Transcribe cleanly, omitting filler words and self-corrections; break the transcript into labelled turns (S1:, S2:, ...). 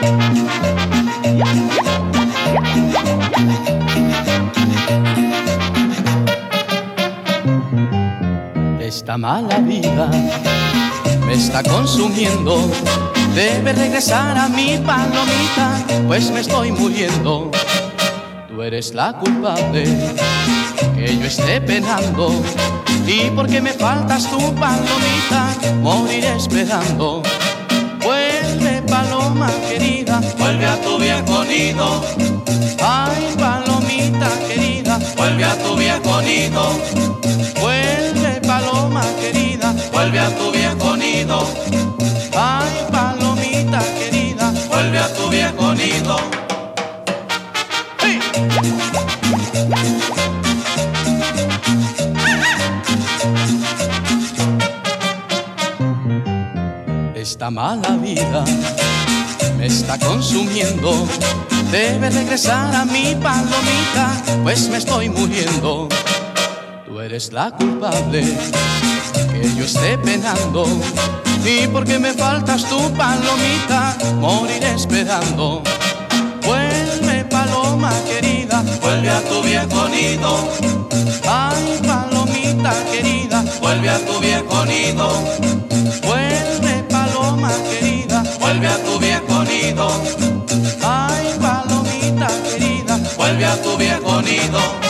S1: Esta mala vida me está consumiendo. Debe regresar a mi palomita, pues me estoy muriendo. Tú eres la culpable que yo esté penando, y porque me faltas tu palomita, moriré esperando. Vuelve, paloma querida, vuelve a tu viejo nido. Ay, palomita querida, vuelve a tu viejo nido. Vuelve, paloma querida, vuelve a tu viejo nido. Ay, palomita querida, vuelve a tu viejo nido. ¡Sí! Esta mala vida me está consumiendo. Debe regresar a mi palomita, pues me estoy muriendo. Tú eres la culpable que yo esté penando, y porque me faltas tu palomita, moriré esperando. Vuelve, paloma querida, vuelve a tu viejo nido. Ay, palomita querida, vuelve a tu viejo nido. Vuelve, paloma querida, vuelve a tu viejo nido. Ay, palomita querida, vuelve a tu viejo nido.